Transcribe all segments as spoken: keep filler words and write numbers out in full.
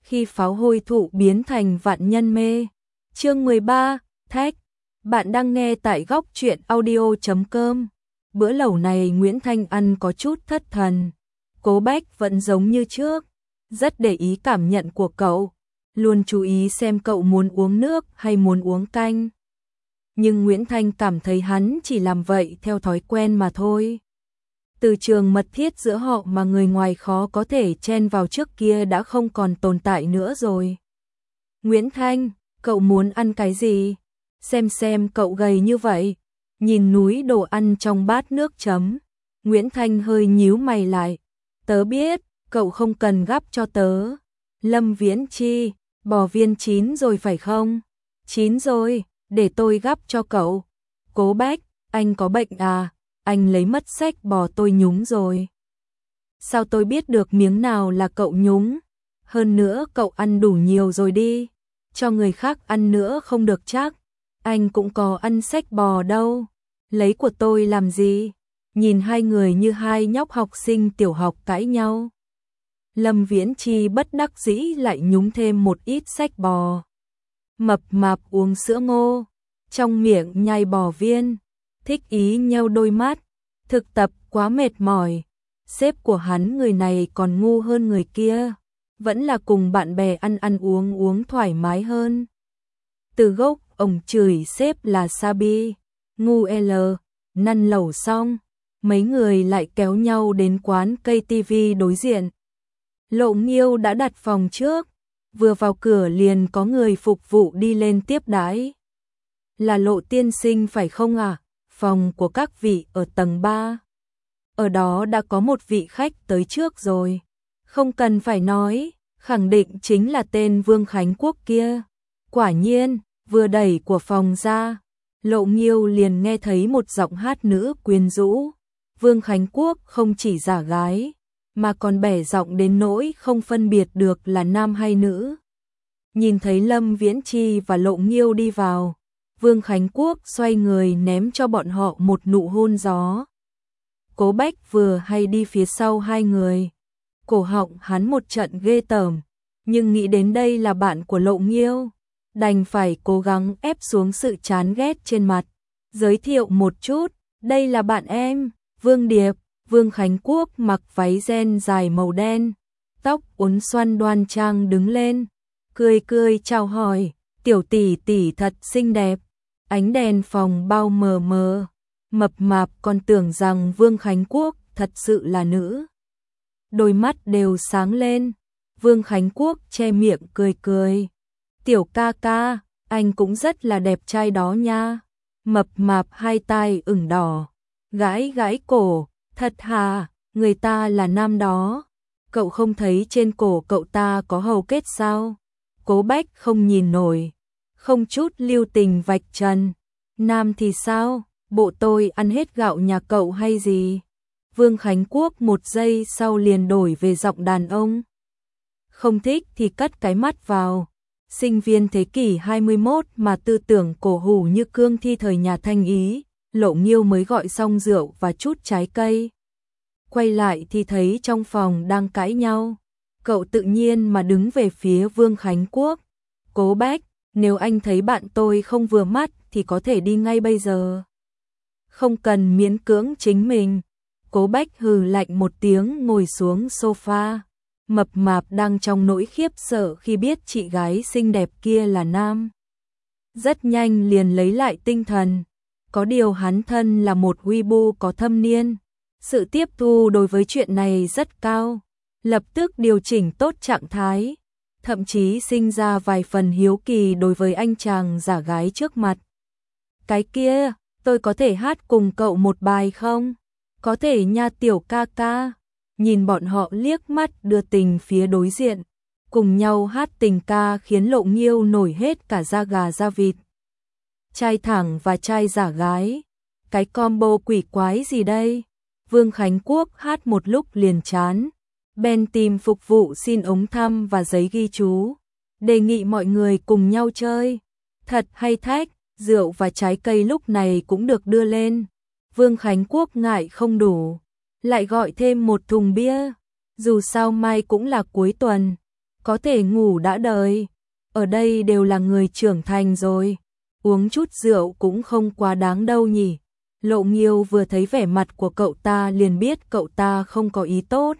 khi pháo hôi thụ biến thành vạn nhân mê. Chương mười ba, Thách. Bạn đang nghe tại góc truyện audio chấm com. Bữa lẩu này Nguyễn Thanh ăn có chút thất thần. Cố Bách vẫn giống như trước, rất để ý cảm nhận của cậu, luôn chú ý xem cậu muốn uống nước hay muốn uống canh. Nhưng Nguyễn Thanh cảm thấy hắn chỉ làm vậy theo thói quen mà thôi. Từ trường mật thiết giữa họ mà người ngoài khó có thể chen vào trước kia đã không còn tồn tại nữa rồi. Nguyễn Thanh, cậu muốn ăn cái gì? Xem xem cậu gầy như vậy. Nhìn núi đồ ăn trong bát nước chấm, Nguyễn Thanh hơi nhíu mày lại. Tớ biết, cậu không cần gắp cho tớ. Lâm Viễn Chi, bò viên chín rồi phải không? Chín rồi, để tôi gắp cho cậu. Cố Bách, anh có bệnh à? Anh lấy mất sách bò tôi nhúng rồi. Sao tôi biết được miếng nào là cậu nhúng? Hơn nữa cậu ăn đủ nhiều rồi đi. Cho người khác ăn nữa không được chắc. Anh cũng có ăn sách bò đâu. Lấy của tôi làm gì? Nhìn hai người như hai nhóc học sinh tiểu học cãi nhau. Lâm Viễn Chi bất đắc dĩ lại nhúng thêm một ít sách bò. Mập mạp uống sữa ngô, trong miệng nhai bò viên, thích ý nheo đôi mắt. Thực tập quá mệt mỏi. Sếp của hắn người này còn ngu hơn người kia, vẫn là cùng bạn bè ăn ăn uống uống thoải mái hơn. Từ gốc ông chửi sếp là Sabi, ngu L, năn lẩu xong, mấy người lại kéo nhau đến quán cây tivi đối diện. Lộ Nghiêu đã đặt phòng trước, vừa vào cửa liền có người phục vụ đi lên tiếp đãi. Là Lộ tiên sinh phải không ạ? À? Phòng của các vị ở tầng ba. Ở đó đã có một vị khách tới trước rồi. Không cần phải nói, khẳng định chính là tên Vương Khánh Quốc kia. Quả nhiên, vừa đẩy của phòng ra, Lộ Nghiêu liền nghe thấy một giọng hát nữ quyến rũ. Vương Khánh Quốc không chỉ giả gái, mà còn bẻ giọng đến nỗi không phân biệt được là nam hay nữ. Nhìn thấy Lâm Viễn Chi và Lộ Nghiêu đi vào, Vương Khánh Quốc xoay người ném cho bọn họ một nụ hôn gió. Cố Bách vừa hay đi phía sau hai người, cổ họng hắn một trận ghê tởm, nhưng nghĩ đến đây là bạn của Lộ Nghiêu, đành phải cố gắng ép xuống sự chán ghét trên mặt. Giới thiệu một chút, đây là bạn em, Vương Điệp. Vương Khánh Quốc mặc váy ren dài màu đen, tóc uốn xoăn đoan trang đứng lên, cười cười chào hỏi, tiểu tỷ tỷ thật xinh đẹp. Ánh đèn phòng bao mờ mờ, mập mạp còn tưởng rằng Vương Khánh Quốc thật sự là nữ. Đôi mắt đều sáng lên, Vương Khánh Quốc che miệng cười cười. Tiểu ca ca, anh cũng rất là đẹp trai đó nha. Mập mạp hai tai ửng đỏ, gãi gãi cổ, thật hà, người ta là nam đó. Cậu không thấy trên cổ cậu ta có hầu kết sao? Cố Bách không nhìn nổi, không chút lưu tình vạch trần. Nam thì sao? Bộ tôi ăn hết gạo nhà cậu hay gì? Vương Khánh Quốc một giây sau liền đổi về giọng đàn ông. Không thích thì cất cái mắt vào. Sinh viên thế kỷ hai mươi mốt mà tư tưởng cổ hủ như cương thi thời nhà Thanh Ý. Lộ Nghiêu mới gọi xong rượu và chút trái cây. Quay lại thì thấy trong phòng đang cãi nhau. Cậu tự nhiên mà đứng về phía Vương Khánh Quốc. Cố Bách, nếu anh thấy bạn tôi không vừa mắt thì có thể đi ngay bây giờ. Không cần miễn cưỡng chính mình. Cố Bách hừ lạnh một tiếng ngồi xuống sofa. Mập mạp đang trong nỗi khiếp sợ khi biết chị gái xinh đẹp kia là nam. Rất nhanh liền lấy lại tinh thần. Có điều hắn thân là một weebu có thâm niên. Sự tiếp thu đối với chuyện này rất cao. Lập tức điều chỉnh tốt trạng thái. Thậm chí sinh ra vài phần hiếu kỳ đối với anh chàng giả gái trước mặt. Cái kia, tôi có thể hát cùng cậu một bài không? Có thể nha tiểu ca ca. Nhìn bọn họ liếc mắt đưa tình phía đối diện. Cùng nhau hát tình ca khiến Lộ Nghiêu nổi hết cả da gà da vịt. Trai thẳng và trai giả gái. Cái combo quỷ quái gì đây? Vương Khánh Quốc hát một lúc liền chán. Ben tìm phục vụ xin ống thăm và giấy ghi chú. Đề nghị mọi người cùng nhau chơi. Thật hay Thách, rượu và trái cây lúc này cũng được đưa lên. Vương Khánh Quốc ngại không đủ, lại gọi thêm một thùng bia. Dù sao mai cũng là cuối tuần. có thể ngủ đã đời. Ở đây đều là người trưởng thành rồi, uống chút rượu cũng không quá đáng đâu nhỉ. Lộ Nghiêu vừa thấy vẻ mặt của cậu ta liền biết cậu ta không có ý tốt.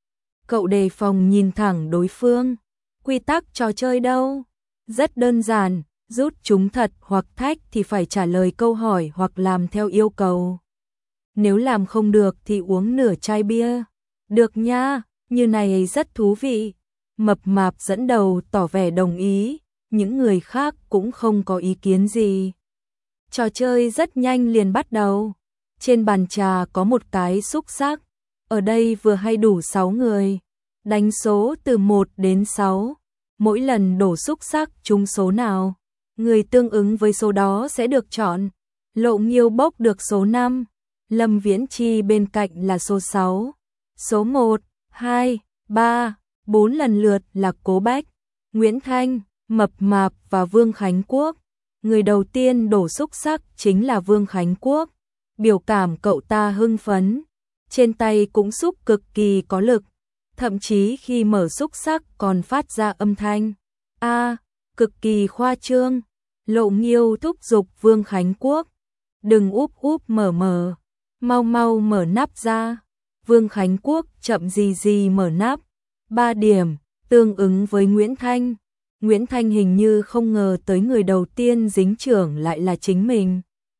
Cậu đề phòng nhìn thẳng đối phương. Quy tắc trò chơi đâu? Rất đơn giản, rút chúng thật hoặc thách thì phải trả lời câu hỏi hoặc làm theo yêu cầu. Nếu làm không được thì uống nửa chai bia. Được nha, như này rất thú vị. Mập Mạp dẫn đầu tỏ vẻ đồng ý, những người khác cũng không có ý kiến gì. Trò chơi rất nhanh liền bắt đầu. Trên bàn trà có một cái xúc xắc, ở đây vừa hay đủ sáu người. Đánh số từ một đến sáu, mỗi lần đổ xúc xắc trúng số nào, người tương ứng với số đó sẽ được chọn. Lộ Nghiêu bốc được số năm, Lâm Viễn Chi bên cạnh là số sáu. Số một, hai, ba, bốn lần lượt là Cố Bách, Nguyễn Thanh, Mập Mạp và Vương Khánh Quốc. Người đầu tiên đổ xúc xắc chính là Vương Khánh Quốc. Biểu cảm cậu ta hưng phấn, trên tay cũng xúc cực kỳ có lực, thậm chí khi mở xúc xắc còn phát ra âm thanh a, cực kỳ khoa trương. Lộ Nghiêu thúc giục Vương Khánh Quốc, đừng úp úp mở mở, mau mau mở nắp ra. Vương Khánh Quốc chậm gì gì mở nắp, ba điểm, tương ứng với Nguyễn Thanh. Nguyễn Thanh hình như không ngờ tới người đầu tiên dính trưởng lại là chính mình.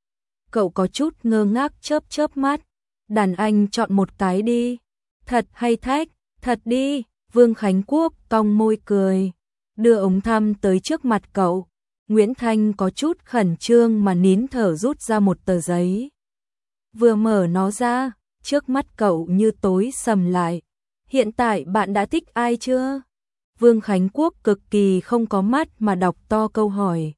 Cậu có chút ngơ ngác chớp chớp mắt. Đàn anh chọn một cái đi. Thật hay thách? Thật đi. Vương Khánh Quốc cong môi cười, đưa ống thăm tới trước mặt cậu. Nguyễn Thanh có chút khẩn trương mà nín thở rút ra một tờ giấy. Vừa mở nó ra, trước mắt cậu như tối sầm lại. Hiện tại bạn đã thích ai chưa? Vương Khánh Quốc cực kỳ không có mắt mà đọc to câu hỏi.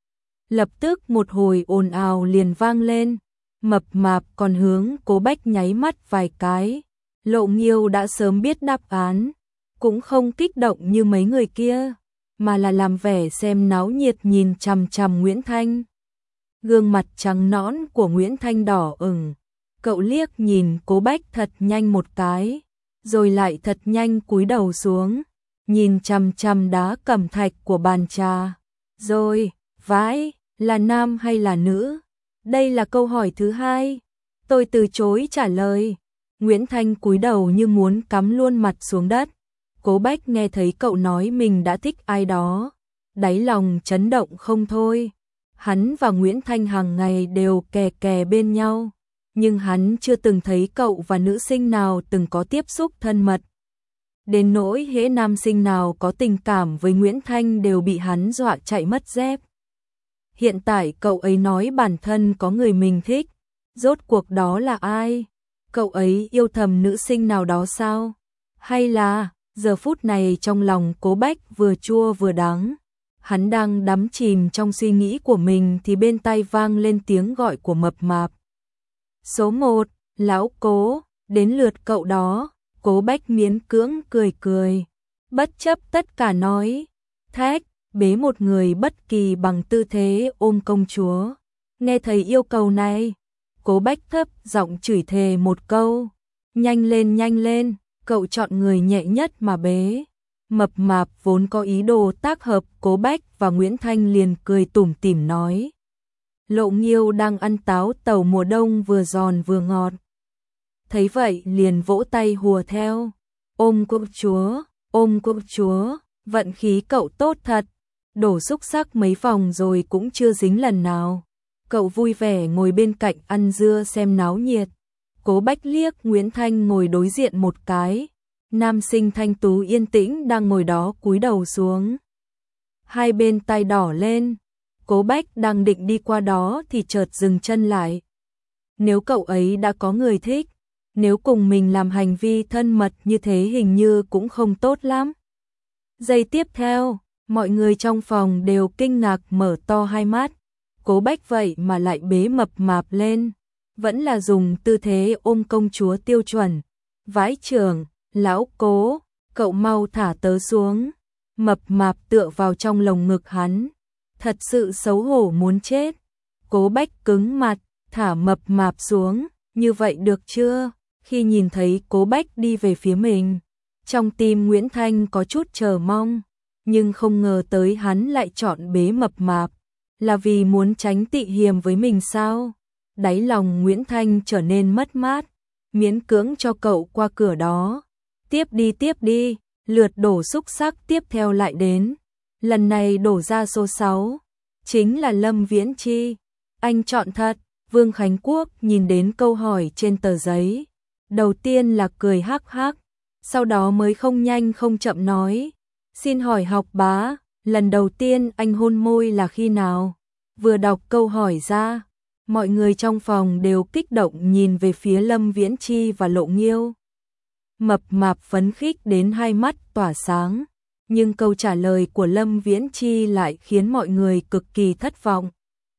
Lập tức một hồi ồn ào liền vang lên. Mập Mạp còn hướng Cố Bách nháy mắt vài cái. Lộ Nghiêu đã sớm biết đáp án, cũng không kích động như mấy người kia, mà là làm vẻ xem náo nhiệt nhìn chằm chằm Nguyễn Thanh. Gương mặt trắng nõn của Nguyễn Thanh đỏ ửng. Cậu liếc nhìn Cố Bách thật nhanh một cái, rồi lại thật nhanh cúi đầu xuống, nhìn chằm chằm đá cẩm thạch của bàn trà. Rồi, vãi, là nam hay là nữ? Đây là câu hỏi thứ hai. Tôi từ chối trả lời. Nguyễn Thanh cúi đầu như muốn cắm luôn mặt xuống đất. Cố Bách nghe thấy cậu nói mình đã thích ai đó, đáy lòng chấn động không thôi. Hắn và Nguyễn Thanh hàng ngày đều kè kè bên nhau, nhưng hắn chưa từng thấy cậu và nữ sinh nào từng có tiếp xúc thân mật. Đến nỗi hễ nam sinh nào có tình cảm với Nguyễn Thanh đều bị hắn dọa chạy mất dép. Hiện tại cậu ấy nói bản thân có người mình thích, rốt cuộc đó là ai? Cậu ấy yêu thầm nữ sinh nào đó sao? Hay là, giờ phút này trong lòng Cố Bách vừa chua vừa đắng. Hắn đang đắm chìm trong suy nghĩ của mình thì bên tai vang lên tiếng gọi của Mập Mạp. Số một, lão Cố, đến lượt cậu đó. Cố Bách miễn cưỡng cười cười, bất chấp tất cả nói, thách, bế một người bất kỳ bằng tư thế ôm công chúa. Nghe thấy yêu cầu này, Cố Bách thấp giọng chửi thề một câu, nhanh lên nhanh lên, cậu chọn người nhẹ nhất mà bế. Mập Mạp vốn có ý đồ tác hợp Cố Bách và Nguyễn Thanh liền cười tủm tỉm nói. Lộ Nghiêu đang ăn táo tàu mùa đông vừa giòn vừa ngọt, thấy vậy liền vỗ tay hùa theo. Ôm công chúa, ôm công chúa, vận khí cậu tốt thật. Đổ xúc xắc mấy vòng rồi cũng chưa dính lần nào. Cậu vui vẻ ngồi bên cạnh ăn dưa xem náo nhiệt. Cố Bách liếc Nguyễn Thanh ngồi đối diện một cái. Nam sinh thanh tú yên tĩnh đang ngồi đó cúi đầu xuống, hai bên tay đỏ lên. Cố Bách đang định đi qua đó thì chợt dừng chân lại. Nếu cậu ấy đã có người thích, nếu cùng mình làm hành vi thân mật như thế hình như cũng không tốt lắm. Giây tiếp theo, mọi người trong phòng đều kinh ngạc mở to hai mắt. Cố Bách vậy mà lại bế Mập Mạp lên, vẫn là dùng tư thế ôm công chúa tiêu chuẩn. Vãi chưởng, lão Cố, cậu mau thả tớ xuống. Mập Mạp tựa vào trong lồng ngực hắn, thật sự xấu hổ muốn chết. Cố Bách cứng mặt, thả Mập Mạp xuống, như vậy được chưa? Khi nhìn thấy Cố Bách đi về phía mình, trong tim Nguyễn Thanh có chút chờ mong. nhưng không ngờ tới hắn lại chọn bế mập mạp, là vì muốn tránh tị hiềm với mình sao? Đáy lòng Nguyễn Thanh trở nên mất mát, miễn cưỡng cho cậu qua cửa đó. Tiếp đi tiếp đi, lượt đổ xúc sắc tiếp theo lại đến. Lần này đổ ra số sáu, chính là Lâm Viễn Chi. Anh chọn thật. Vương Khánh Quốc nhìn đến câu hỏi trên tờ giấy. Đầu tiên là cười hắc hắc, sau đó mới không nhanh không chậm nói. Xin hỏi học bá, lần đầu tiên anh hôn môi là khi nào? Vừa đọc câu hỏi ra, mọi người trong phòng đều kích động nhìn về phía Lâm Viễn Chi và Lộ Nghiêu. Mập mạp phấn khích đến hai mắt tỏa sáng, nhưng câu trả lời của Lâm Viễn Chi lại khiến mọi người cực kỳ thất vọng.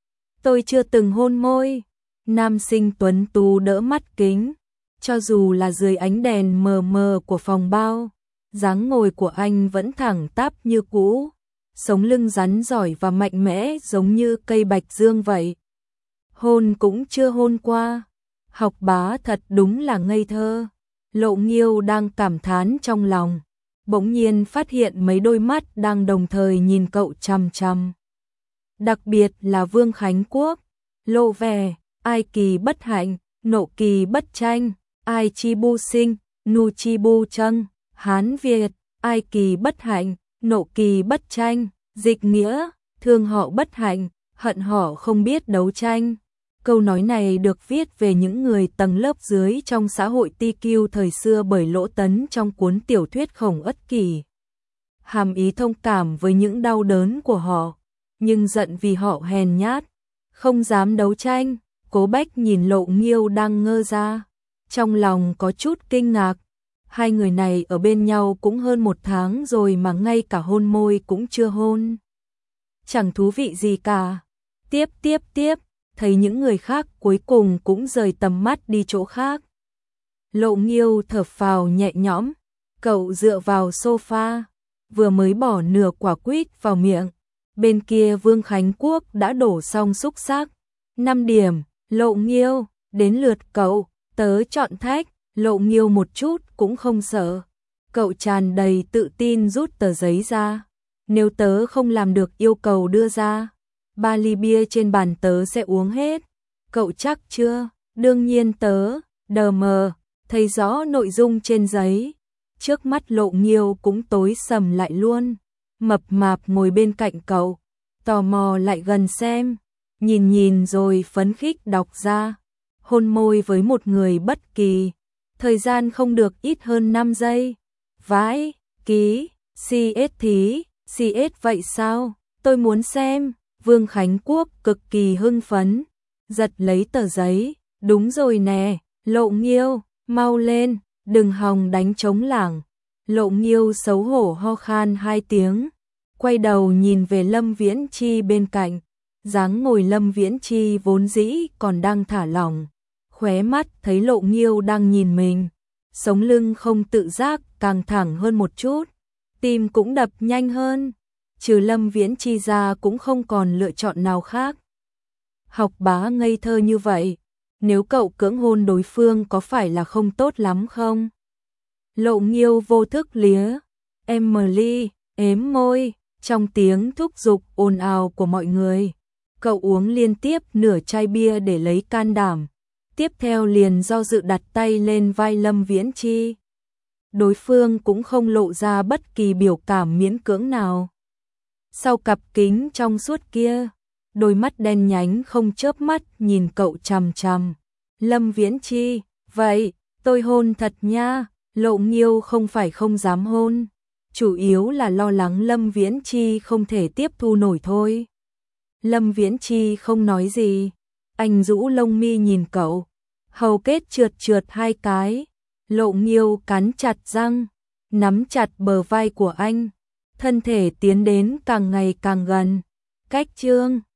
Tôi chưa từng hôn môi. Nam sinh tuấn tú đỡ mắt kính, cho dù là dưới ánh đèn mờ mờ của phòng bao, dáng ngồi của anh vẫn thẳng tắp như cũ, sống lưng rắn giỏi và mạnh mẽ giống như cây bạch dương vậy. Hôn cũng chưa hôn qua. Học bá thật đúng là ngây thơ. Lộ Nghiêu đang cảm thán trong lòng, bỗng nhiên phát hiện mấy đôi mắt đang đồng thời nhìn cậu chằm chằm. Đặc biệt là Vương Khánh Quốc, lộ vẻ ai kỳ bất hạnh, nộ kỳ bất tranh, ai chi bu sinh, nu chi bu trăng, Hán Việt, ai kỳ bất hạnh, nộ kỳ bất tranh, dịch nghĩa, thương họ bất hạnh, hận họ không biết đấu tranh. Câu nói này được viết về những người tầng lớp dưới trong xã hội ti kiu thời xưa bởi Lỗ Tấn trong cuốn tiểu thuyết Khổng Ất Kỷ. Hàm ý thông cảm với những đau đớn của họ, nhưng giận vì họ hèn nhát, không dám đấu tranh. Cố Bách nhìn Lộ Nghiêu đang ngơ ra, trong lòng có chút kinh ngạc. Hai người này ở bên nhau cũng hơn một tháng rồi mà ngay cả hôn môi cũng chưa hôn. Chẳng thú vị gì cả. Tiếp tiếp tiếp, thấy những người khác cuối cùng cũng rời tầm mắt đi chỗ khác. Lộ Nghiêu thở phào nhẹ nhõm, cậu dựa vào sofa, vừa mới bỏ nửa quả quýt vào miệng. Bên kia Vương Khánh Quốc đã đổ xong xúc xắc. năm điểm. Lộ Nghiêu, đến lượt cậu, tớ chọn thách. Lộ Nghiêu một chút cũng không sợ. Cậu tràn đầy tự tin rút tờ giấy ra. Nếu tớ không làm được yêu cầu đưa ra, ba ly bia trên bàn tớ sẽ uống hết. Cậu chắc chưa? Đương nhiên tớ, đờ mờ, thấy rõ nội dung trên giấy. Trước mắt Lộ Nghiêu cũng tối sầm lại luôn. Mập mạp ngồi bên cạnh cậu, tò mò lại gần xem. Nhìn nhìn rồi phấn khích đọc ra. Hôn môi với một người bất kỳ, thời gian không được ít hơn năm giây. Vãi, ký, xê ét thí, xê ét vậy sao? Tôi muốn xem. Vương Khánh Quốc cực kỳ hưng phấn, giật lấy tờ giấy. Đúng rồi nè, Lộ Nghiêu, mau lên, đừng hòng đánh trống lảng. Lộ Nghiêu xấu hổ ho khan hai tiếng, quay đầu nhìn về Lâm Viễn Chi bên cạnh. Dáng ngồi Lâm Viễn Chi vốn dĩ còn đang thả lỏng, khóe mắt thấy Lộ Nghiêu đang nhìn mình, sống lưng không tự giác càng thẳng hơn một chút, tim cũng đập nhanh hơn. Trừ Lâm Viễn Chi ra cũng không còn lựa chọn nào khác. Học bá ngây thơ như vậy, nếu cậu cưỡng hôn đối phương có phải là không tốt lắm không? Lộ Nghiêu vô thức lía, Emily, ếm môi, trong tiếng thúc giục ồn ào của mọi người. Cậu uống liên tiếp nửa chai bia để lấy can đảm, tiếp theo liền do dự đặt tay lên vai Lâm Viễn Chi. Đối phương cũng không lộ ra bất kỳ biểu cảm miễn cưỡng nào. Sau cặp kính trong suốt kia, đôi mắt đen nhánh không chớp mắt nhìn cậu chằm chằm. Lâm Viễn Chi, vậy, tôi hôn thật nha. Lộ Nghiêu không phải không dám hôn, chủ yếu là lo lắng Lâm Viễn Chi không thể tiếp thu nổi thôi. Lâm Viễn Chi không nói gì, anh rũ lông mi nhìn cậu, hầu kết trượt trượt hai cái. Lộ Nghiêu cắn chặt răng, nắm chặt bờ vai của anh, thân thể tiến đến càng ngày càng gần. Cách chương